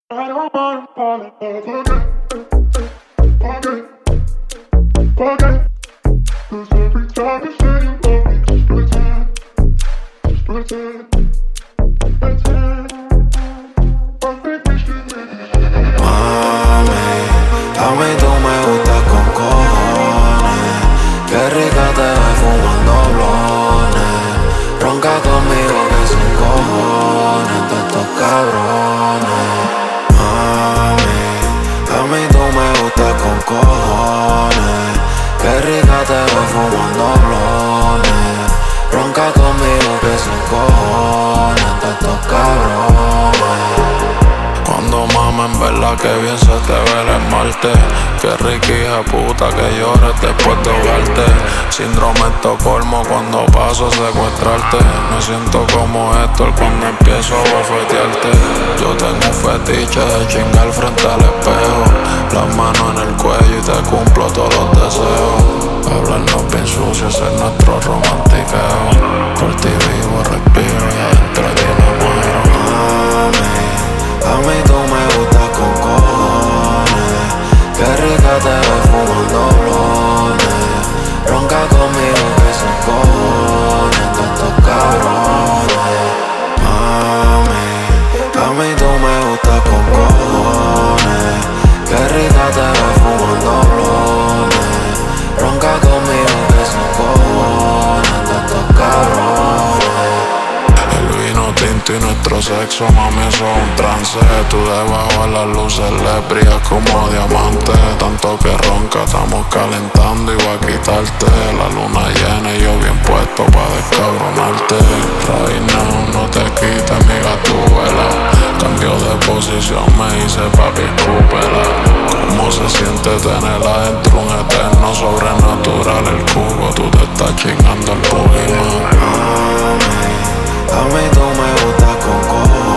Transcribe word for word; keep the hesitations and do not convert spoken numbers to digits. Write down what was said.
I don't wanna fall in love again, again, again. 'Cause every time you say you love me, just pretend, just pretend, pretend. I think we should make it. Mami, a mí tú me gustas con cojones. Qué rica te ves fumando blones. Ronca conmigo que sin cojones de estos cabrones. Mami, a mí tú me gustas con cojones. Qué rica te ves fumando blones. Ronca conmigo que sin cojones de estos cabrones. Cuando mama en verdad que bien se te ve el esmalte. Qué rica hija puta que llores después de ahogarte. Síndrome Estocolmo cuando paso a secuestrarte. Me siento como Héctor cuando empiezo a bofetearte. Yo tengo un fetiche de chingar frente al espejo. Las manos en el cuello y te cumplo todos los deseos. Hablarnos bien sucio, ser nuestro romantiqueo. Por ti vivo, respiro y adentro de ti me muero. Mami, a mí tú me gustas con cojones. Qué rica te ves fumando blones. Ronca conmigo que sin cojones de estos cabrones. Mami, a mí tú me gustas con cojones. Qué rica te ves fumando blones. Ronca conmigo que sin cojones de estos cabrones. El vino tinto y nuestro sexo, mami, eso es un trance. Tú debajo de las luces le brillas como diamante. Tanto que ronca, estamos calentando y voy a quitarte. La luna llena y yo bien puesto pa' descabronarte. Right now, no te quites mi gatúbela. Cambio de posición, me hice papi, escúpela. Cómo se siente tener adentro un eterno sobrenatural. El cubo, tú te estás chingando el Pokémon. A mí tú me gustas con cojones.